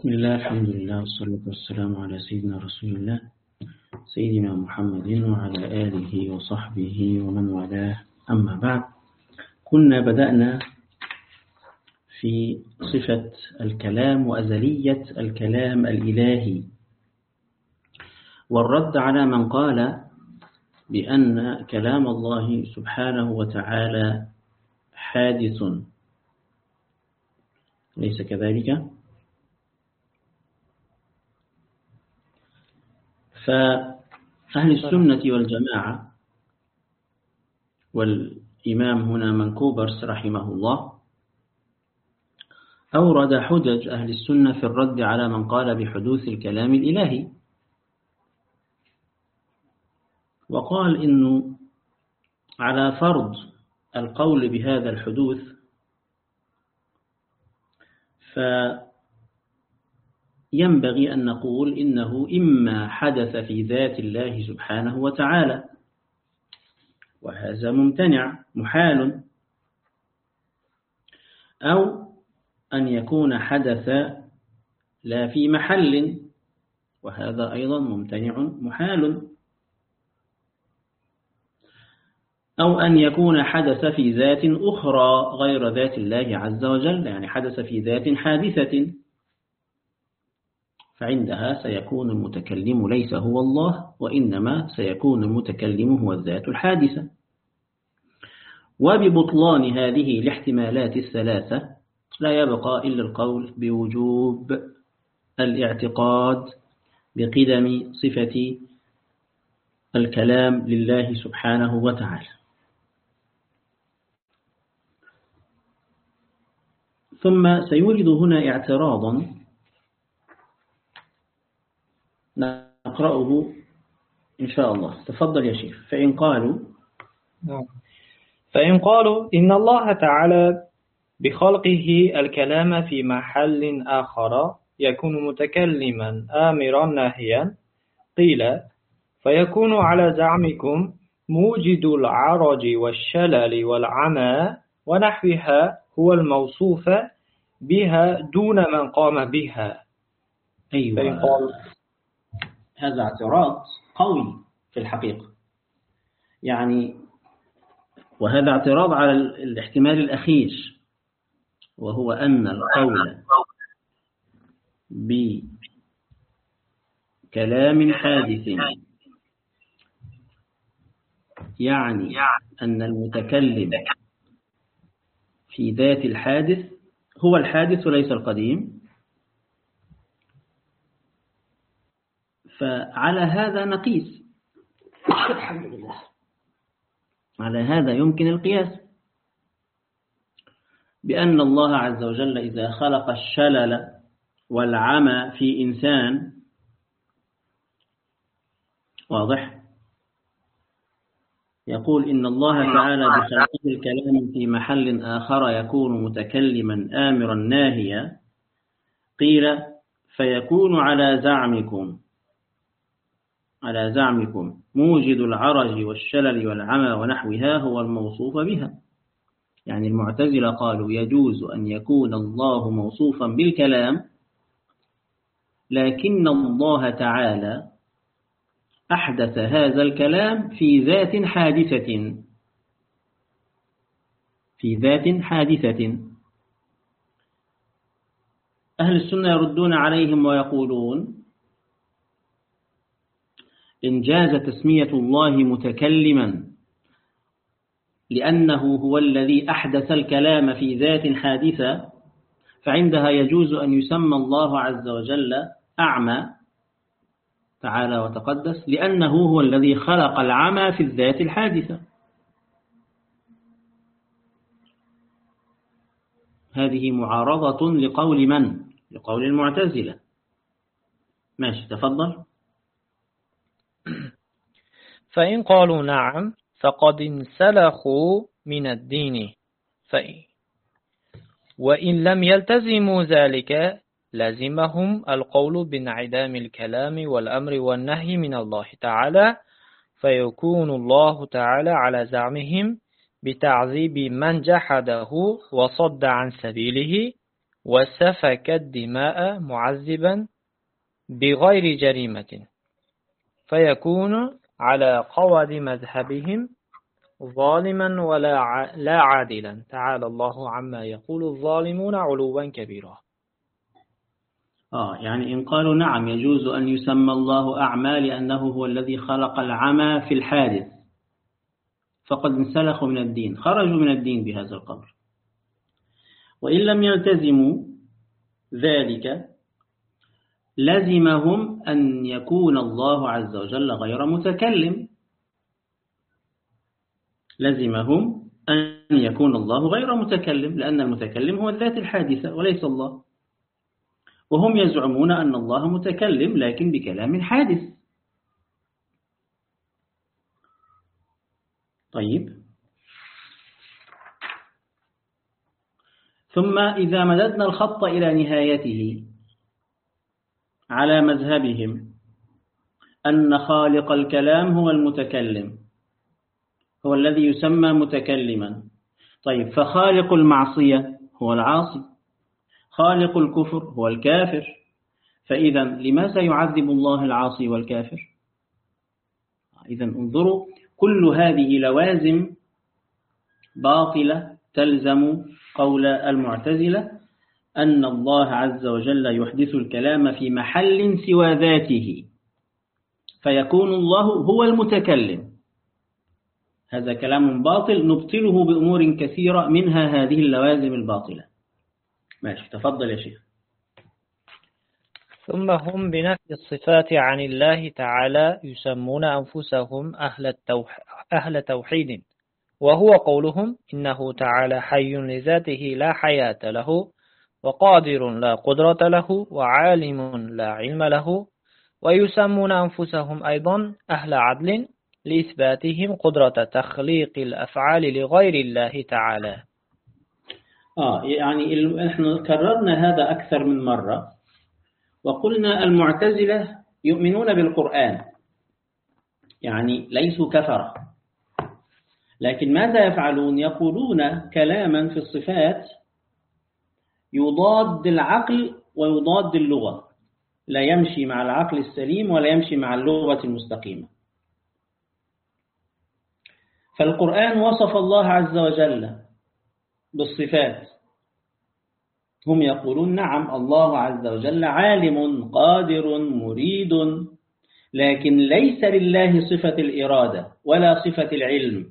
بسم الله الحمد لله والصلاة والسلام على سيدنا رسول الله سيدنا محمد وعلى آله وصحبه ومن والاه. أما بعد، كنا بدأنا في صفة الكلام وأزلية الكلام الإلهي، والرد على من قال بأن كلام الله سبحانه وتعالى حادث. ليس كذلك؟ فأهل السنة والجماعة والإمام هنا منكوبرس رحمه الله أورد حجج أهل السنة في الرد على من قال بحدوث الكلام الإلهي، وقال إنه على فرض القول بهذا الحدوث فينبغي أن نقول إنه إما حدث في ذات الله سبحانه وتعالى، وهذا ممتنع محال، أو أن يكون حدث لا في محل، وهذا أيضا ممتنع محال، أو أن يكون حدث في ذات أخرى غير ذات الله عز وجل، يعني حدث في ذات حادثة، فعندها سيكون المتكلم ليس هو الله، وإنما سيكون المتكلم هو الذات الحادثة. وببطلان هذه الاحتمالات الثلاثة لا يبقى إلا القول بوجوب الاعتقاد بقدم صفة الكلام لله سبحانه وتعالى. ثم سيوجد هنا اعتراضا نقرأه إن شاء الله. تفضل يا شيخ. فإن قالوا إن الله تعالى بخلقه الكلام في محل آخر يكون متكلما آمرا ناهيا، قيل فيكون على زعمكم موجد العرج والشلل والعمى ونحوها هو الموصوف بها دون من قام بها. أيوة، هذا اعتراض قوي في الحقيقة، يعني وهذا اعتراض على الاحتمال الأخير، وهو أن القول بكلام حادث يعني أن المتكلم في ذات الحادث هو الحادث وليس القديم، فعلى هذا نقيس. الحمد لله. على هذا يمكن القياس بأن الله عز وجل إذا خلق الشلل والعمى في إنسان، واضح، يقول إن الله تعالى بخلقه الكلام في محل آخر يكون متكلما آمرا ناهيا، قيل فيكون على زعمكم موجد العرج والشلل والعمى ونحوها هو الموصوف بها. يعني المعتزلة قالوا يجوز أن يكون الله موصوفا بالكلام، لكن الله تعالى أحدث هذا الكلام في ذات حادثة. أهل السنة يردون عليهم ويقولون إن جاز تسمية الله متكلما لأنه هو الذي أحدث الكلام في ذات حادثة، فعندها يجوز أن يسمى الله عز وجل أعمى تعالى وتقدس، لأنه هو الذي خلق العمى في الذات الحادثة. هذه معارضة لقول من؟ لقول المعتزلة. ماشي، تفضل. فإن قالوا نعم فقد انسلخوا من الدين، وإن لم يلتزموا ذلك لازمهم القول بانعدام الكلام والأمر والنهي من الله تعالى، فيكون الله تعالى على زعمهم بتعذيب من جحده وصد عن سبيله وسفك الدماء معذبا بغير جريمة فيكون على قواعد مذهبهم ظالما لا عادلا تعالى الله عما يقول الظالمون علوا كبيرا. يعني إن قالوا نعم يجوز أن يسمى الله أعمى لأنه هو الذي خلق العمى في الحادث فقد انسلخوا من الدين، خرجوا من الدين بهذا القول. وإن لم يلتزموا ذلك لزمهم أن يكون الله عز وجل غير متكلم، لزمهم أن يكون الله غير متكلم، لأن المتكلم هو الذات الحادثة وليس الله، وهم يزعمون أن الله متكلم لكن بكلام حادث. طيب، ثم إذا مددنا الخط إلى نهايته على مذهبهم أن خالق الكلام هو المتكلم، هو الذي يسمى متكلما. طيب، فخالق المعصية هو العاصي، خالق الكفر هو الكافر، فإذا لماذا يعذب الله العاصي والكافر؟ إذا انظروا، كل هذه لوازم باطلة تلزم قول المعتزلة أن الله عز وجل يحدث الكلام في محل سوى ذاته فيكون الله هو المتكلم. هذا كلام باطل نبطله بأمور كثيرة منها هذه اللوازم الباطلة. ماشي، تفضل يا شيخ. ثم هم بنفي الصفات عن الله تعالى يسمون أنفسهم أهل توحيد، وهو قولهم إنه تعالى حي لذاته لا حياة له، وقادر لا قدرة له، وعالم لا علم له. ويسمون أنفسهم أيضا أهل عدل لإثباتهم قدرة تخليق الأفعال لغير الله تعالى. يعني احنا كررنا هذا أكثر من مرة، وقلنا المعتزلة يؤمنون بالقرآن، يعني ليسوا كفرة، لكن ماذا يفعلون؟ يقولون كلاما في الصفات يضاد العقل ويضاد اللغة، لا يمشي مع العقل السليم ولا يمشي مع اللغة المستقيمة. فالقرآن وصف الله عز وجل بالصفات، هم يقولون نعم الله عز وجل عالم قادر مريد، لكن ليس لله صفة الإرادة ولا صفة العلم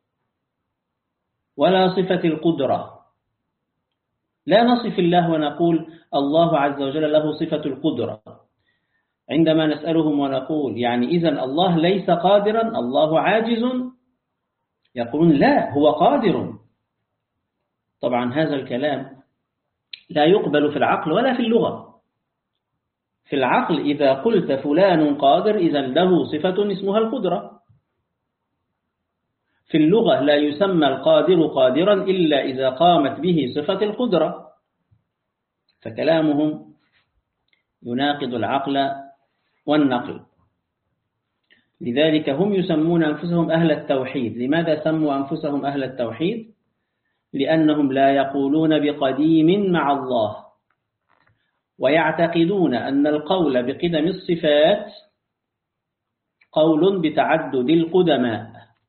ولا صفة القدرة. لا نصف الله ونقول الله عز وجل له صفة القدرة. عندما نسألهم ونقول يعني إذن الله ليس قادرا، الله عاجز، يقولون لا، هو قادر. طبعا هذا الكلام لا يقبل في العقل ولا في اللغة. في العقل إذا قلت فلان قادر إذن له صفة اسمها القدرة. في اللغة لا يسمى القادر قادرا إلا إذا قامت به صفة القدرة، فكلامهم يناقض العقل والنقل. لذلك هم يسمون أنفسهم أهل التوحيد. لماذا سموا أنفسهم أهل التوحيد؟ لأنهم لا يقولون بقديم مع الله، ويعتقدون أن القول بقدم الصفات قول بتعدد القدماء،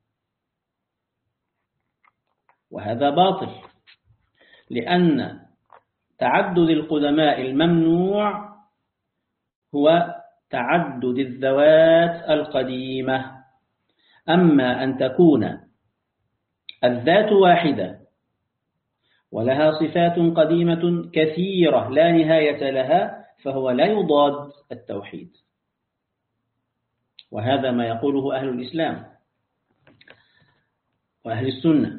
وهذا باطل، لأن تعدد القدماء الممنوع هو تعدد الذوات القديمة. أما أن تكون الذات واحدة ولها صفات قديمة كثيرة لا نهاية لها فهو لا يضاد التوحيد، وهذا ما يقوله أهل الإسلام وأهل السنة.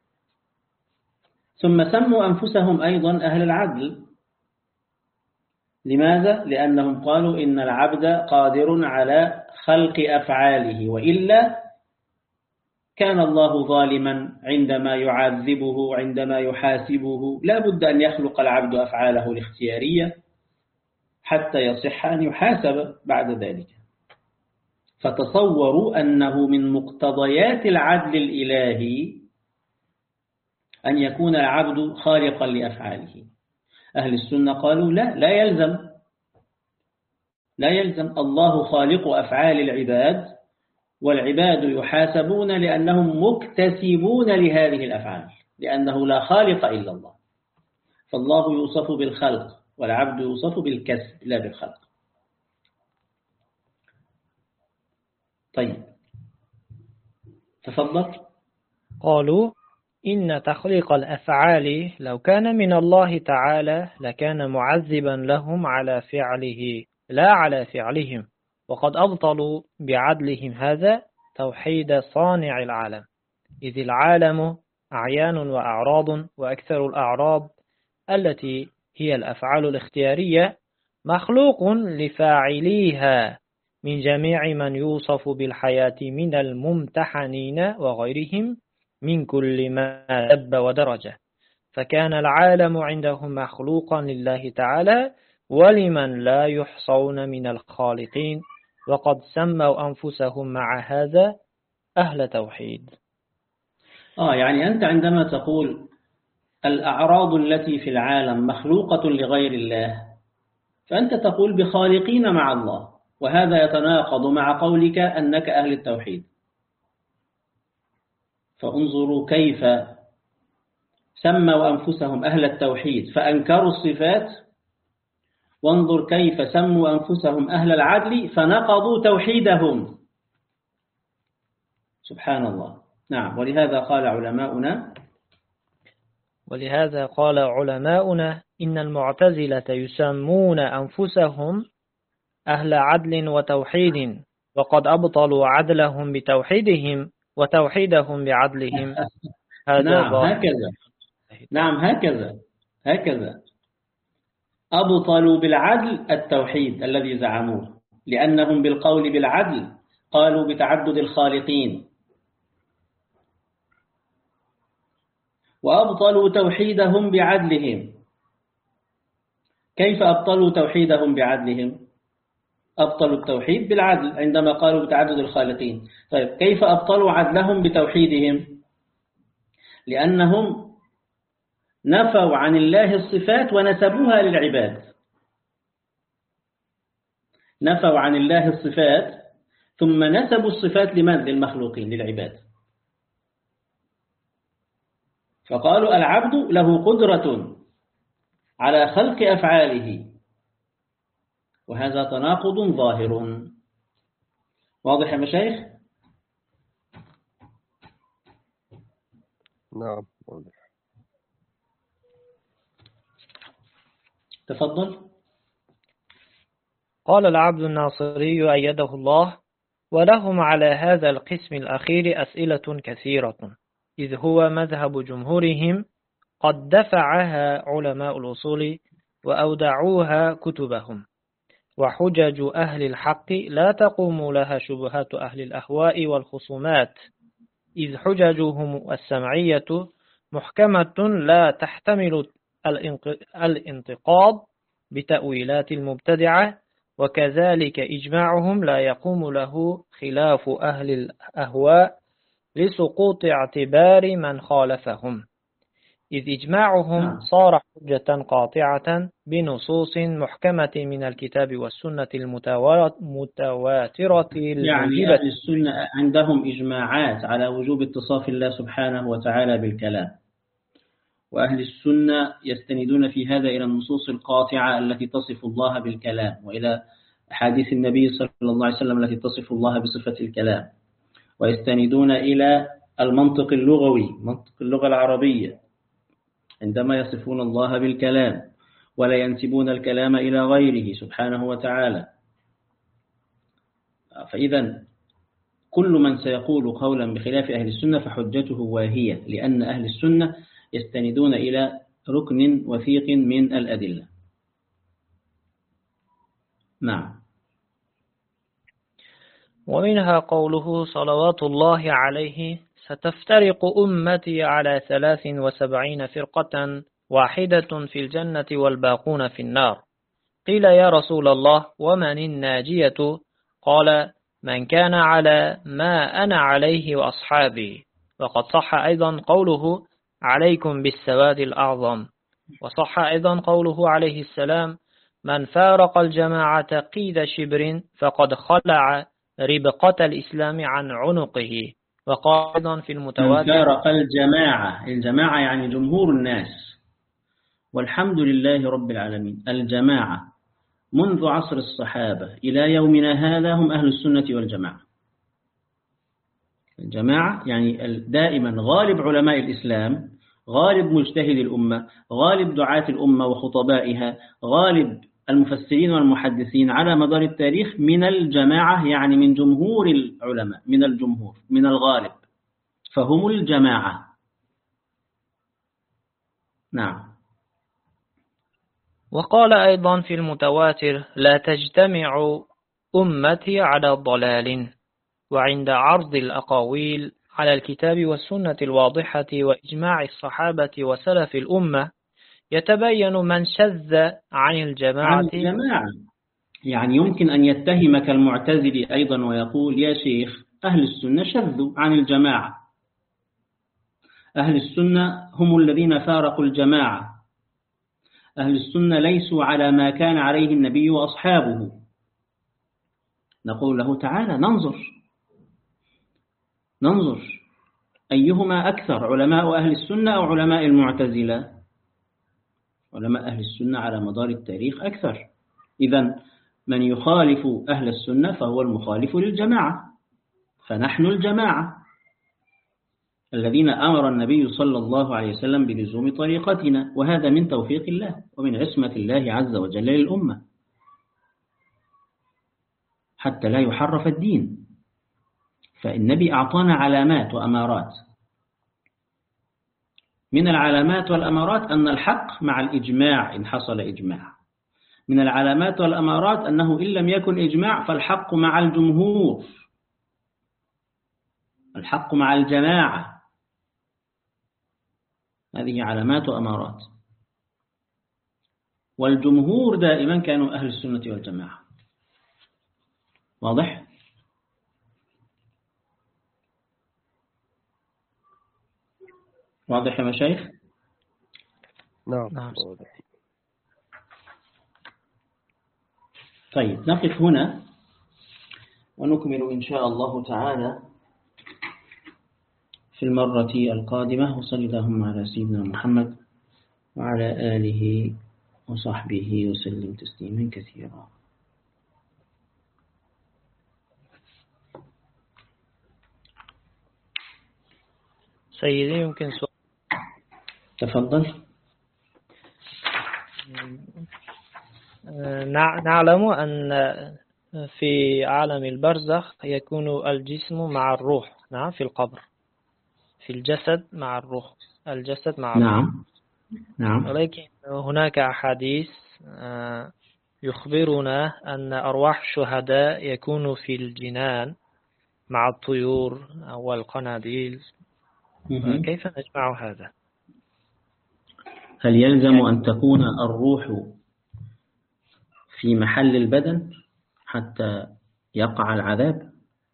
ثم سموا أنفسهم أيضا أهل العدل. لماذا؟ لأنهم قالوا إن العبد قادر على خلق أفعاله، وإلا كان الله ظالما عندما يعذبه عندما يحاسبه. لا بد أن يخلق العبد أفعاله الاختيارية حتى يصح أن يحاسب بعد ذلك. فتصوروا أنه من مقتضيات العدل الإلهي أن يكون العبد خالقا لأفعاله. أهل السنة قالوا لا يلزم الله خالق أفعال العباد، والعباد يحاسبون لأنهم مكتسبون لهذه الأفعال، لأنه لا خالق إلا الله، فالله يوصف بالخلق والعبد يوصف بالكسب لا بالخلق. طيب تفضل. قالوا إن تخليق الأفعال لو كان من الله تعالى لكان معذبا لهم على فعله لا على فعلهم، وقد أبطلوا بعدلهم هذا توحيد صانع العالم، إذ العالم أعيان وأعراض، وأكثر الأعراض التي هي الأفعال الاختيارية مخلوق لفاعليها من جميع من يوصف بالحياة من الممتحنين وغيرهم من كل ما دب ودرجة، فكان العالم عندهم مخلوقا لله تعالى ولمن لا يحصون من الخالقين، وقد سموا أنفسهم مع هذا أهل توحيد. يعني أنت عندما تقول الأعراض التي في العالم مخلوقة لغير الله، فأنت تقول بخالقين مع الله، وهذا يتناقض مع قولك أنك أهل التوحيد. فانظروا كيف سموا أنفسهم أهل التوحيد فأنكروا الصفات، وانظر كيف سموا أنفسهم أهل العدل فنقضوا توحيدهم. سبحان الله. نعم. ولهذا قال علماؤنا إن المعتزلة يسمون أنفسهم أهل عدل وتوحيد، وقد أبطلوا عدلهم بتوحيدهم وتوحيدهم بعدلهم. نعم هكذا أبطلوا بالعدل التوحيد الذي زعموه، لأنهم بالقول بالعدل قالوا بتعدد الخالقين، وأبطلوا توحيدهم بعدلهم. كيف أبطلوا توحيدهم بعدلهم؟ أبطلوا التوحيد بالعدل عندما قالوا بتعدد الخالقين. طيب كيف أبطلوا عدلهم بتوحيدهم؟ لأنهم نفوا عن الله الصفات ونسبوها للعباد. نفوا عن الله الصفات ثم نسبوا الصفات لمن؟ للمخلوقين، للعباد. فقالوا العبد له قدرة على خلق أفعاله، وهذا تناقض ظاهر. واضح يا مشايخ؟ نعم واضح. تفضل. قال العبد الناصري أيده الله: ولهم على هذا القسم الأخير أسئلة كثيرة، إذ هو مذهب جمهورهم قد دفعها علماء الأصول وأودعوها كتبهم، وحجج أهل الحق لا تقوم لها شبهات أهل الأهواء والخصومات، إذ حججهم السمعية محكمة لا تحتمل الانتقاض بتأويلات المبتدعة، وكذلك إجماعهم لا يقوم له خلاف أهل الأهواء لسقوط اعتبار من خالفهم، إذ إجماعهم صار حجة قاطعة بنصوص محكمة من الكتاب والسنة المتواترة. يعني أهل السنة عندهم إجماعات على وجوب اتصاف الله سبحانه وتعالى بالكلام، وأهل السنة يستندون في هذا إلى النصوص القاطعة التي تصف الله بالكلام، وإلى حديث النبي صلى الله عليه وسلم التي تصف الله بصفة الكلام، ويستندون إلى المنطق اللغوي، منطق اللغة العربية، عندما يصفون الله بالكلام، ولا ينسبون الكلام إلى غيره سبحانه وتعالى. فإذا كل من سيقول قولا بخلاف أهل السنة فحجته واهية، لأن أهل السنة يستندون إلى ركن وثيق من الأدلة. نعم. ومنها قوله صلوات الله عليه: ستفترق أمتي على 73 فرقة، واحدة في الجنة والباقون في النار. قيل يا رسول الله ومن الناجية؟ قال: من كان على ما أنا عليه وأصحابي. وقد صح أيضا قوله: عليكم بالسواد الأعظم، وصح أيضا قوله عليه السلام: من فارق الجماعة قيد شبر فقد خلع ربقة الإسلام عن عنقه. وقال أيضا في من المتواتر: فارق الجماعة، الجماعة يعني جمهور الناس، والحمد لله رب العالمين. الجماعة منذ عصر الصحابة إلى يومنا هذا هم أهل السنة والجماعة. الجماعة يعني دائما غالب علماء الإسلام، غالب مجتهد الأمة، غالب دعاة الأمة وخطبائها، غالب المفسرين والمحدثين على مدار التاريخ من الجماعة، يعني من جمهور العلماء، من الجمهور، من الغالب، فهم الجماعة. نعم. وقال أيضا في المتواتر: لا تجتمع أمتي على ضلال. وعند عرض الأقاويل على الكتاب والسنة الواضحة وإجماع الصحابة وسلف الأمة يتبين من شذ عن الجماعة. يعني يمكن أن يتهمك المعتزلي أيضا ويقول: يا شيخ، أهل السنة شذوا عن الجماعة، أهل السنة هم الذين فارقوا الجماعة، أهل السنة ليسوا على ما كان عليه النبي وأصحابه. نقول له: تعالى ننظر أيهما أكثر، علماء أهل السنة أو علماء المعتزلة؟ علماء أهل السنة على مدار التاريخ أكثر. إذن من يخالف أهل السنة فهو المخالف للجماعة، فنحن الجماعة الذين أمر النبي صلى الله عليه وسلم بلزوم طريقتنا، وهذا من توفيق الله ومن عصمة الله عز وجل للأمة حتى لا يحرف الدين. فالنبي أعطانا علامات وأمارات، من العلامات والأمارات أن الحق مع الإجماع إن حصل إجماع، من العلامات والأمارات أنه إن لم يكن إجماع فالحق مع الجمهور، الحق مع الجماعة. هذه علامات وأمارات، والجمهور دائما كانوا أهل السنة والجماعة. واضح؟ واضح يا مشايخ؟ نعم. طيب، نقف هنا ونكمل إن شاء الله تعالى في المرة القادمة. وصلى اللهم على سيدنا محمد وعلى آله وصحبه وسلم تسليما كثيرا. سيدي يمكن سؤال؟ تفضل. نعلم أن في عالم البرزخ يكون الجسم مع الروح، نعم، في القبر، في الجسد مع الروح، الجسد مع الروح. نعم. ولكن هناك أحاديث يخبرنا أن أرواح الشهداء يكون في الجنان مع الطيور والقناديل. كيف نجمع هذا؟ هل يلزم أن تكون الروح في محل البدن حتى يقع العذاب؟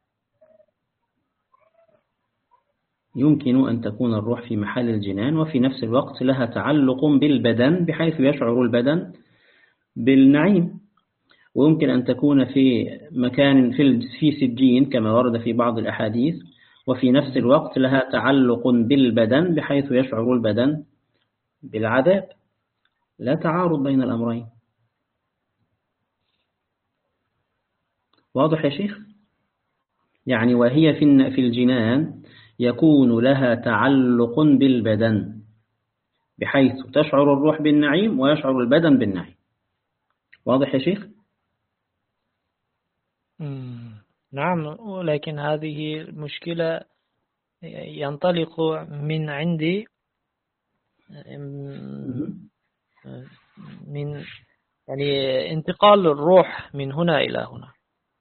يمكن أن تكون الروح في محل الجنان وفي نفس الوقت لها تعلق بالبدن بحيث يشعر البدن بالنعيم، ويمكن أن تكون في مكان في سجين كما ورد في بعض الأحاديث، وفي نفس الوقت لها تعلق بالبدن بحيث يشعر البدن بالعذاب. لا تعارض بين الأمرين. واضح يا شيخ؟ يعني وهي في الجنان يكون لها تعلق بالبدن بحيث تشعر الروح بالنعيم ويشعر البدن بالنعيم. واضح يا شيخ؟ نعم، ولكن هذه المشكلة ينطلق من عندي من يعني انتقال الروح من هنا إلى هنا.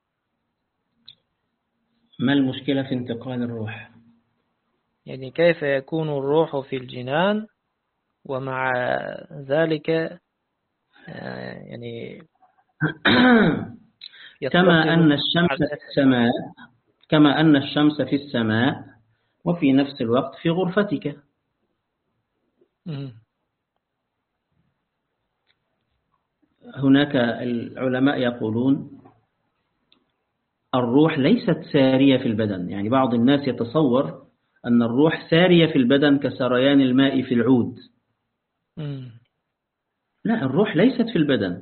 ما المشكلة في انتقال الروح؟ يعني كيف يكون الروح في الجنان ومع ذلك يعني كما أن الشمس في السماء وفي نفس الوقت في غرفتك. هناك العلماء يقولون الروح ليست سارية في البدن، يعني بعض الناس يتصور أن الروح سارية في البدن كسريان الماء في العود. لا، الروح ليست في البدن،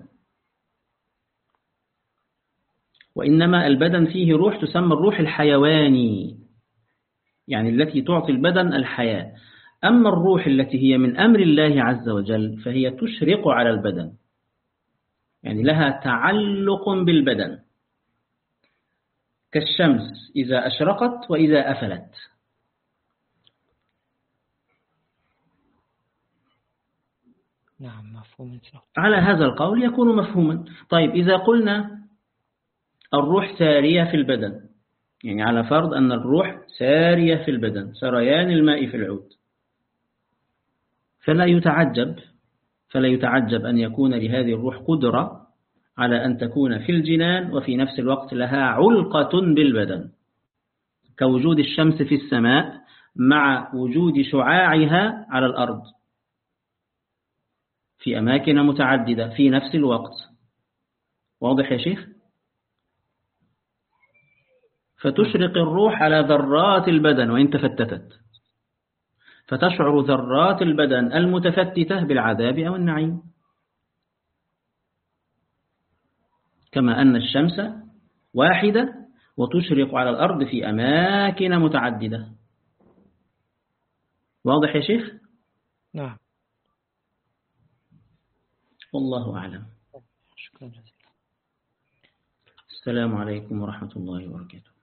وإنما البدن فيه روح تسمى الروح الحيواني، يعني التي تعطي البدن الحياة. أما الروح التي هي من أمر الله عز وجل فهي تشرق على البدن، يعني لها تعلق بالبدن، كالشمس إذا أشرقت وإذا أفلت. نعم مفهوم. على هذا القول يكون مفهوما. طيب إذا قلنا الروح سارية في البدن، يعني على فرض أن الروح سارية في البدن سريان الماء في العود، فلا يتعجب أن يكون لهذه الروح قدرة على أن تكون في الجنان وفي نفس الوقت لها علقة بالبدن، كوجود الشمس في السماء مع وجود شعاعها على الأرض في أماكن متعددة في نفس الوقت. واضح يا شيخ؟ فتشرق الروح على ذرات البدن وإن تفتتت، فتشعر ذرات البدن المتفتتة بالعذاب أو النعيم، كما أن الشمس واحدة وتشرق على الأرض في أماكن متعددة. واضح يا شيخ؟ نعم. والله أعلم. شكرا جزيلا. السلام عليكم ورحمة الله وبركاته.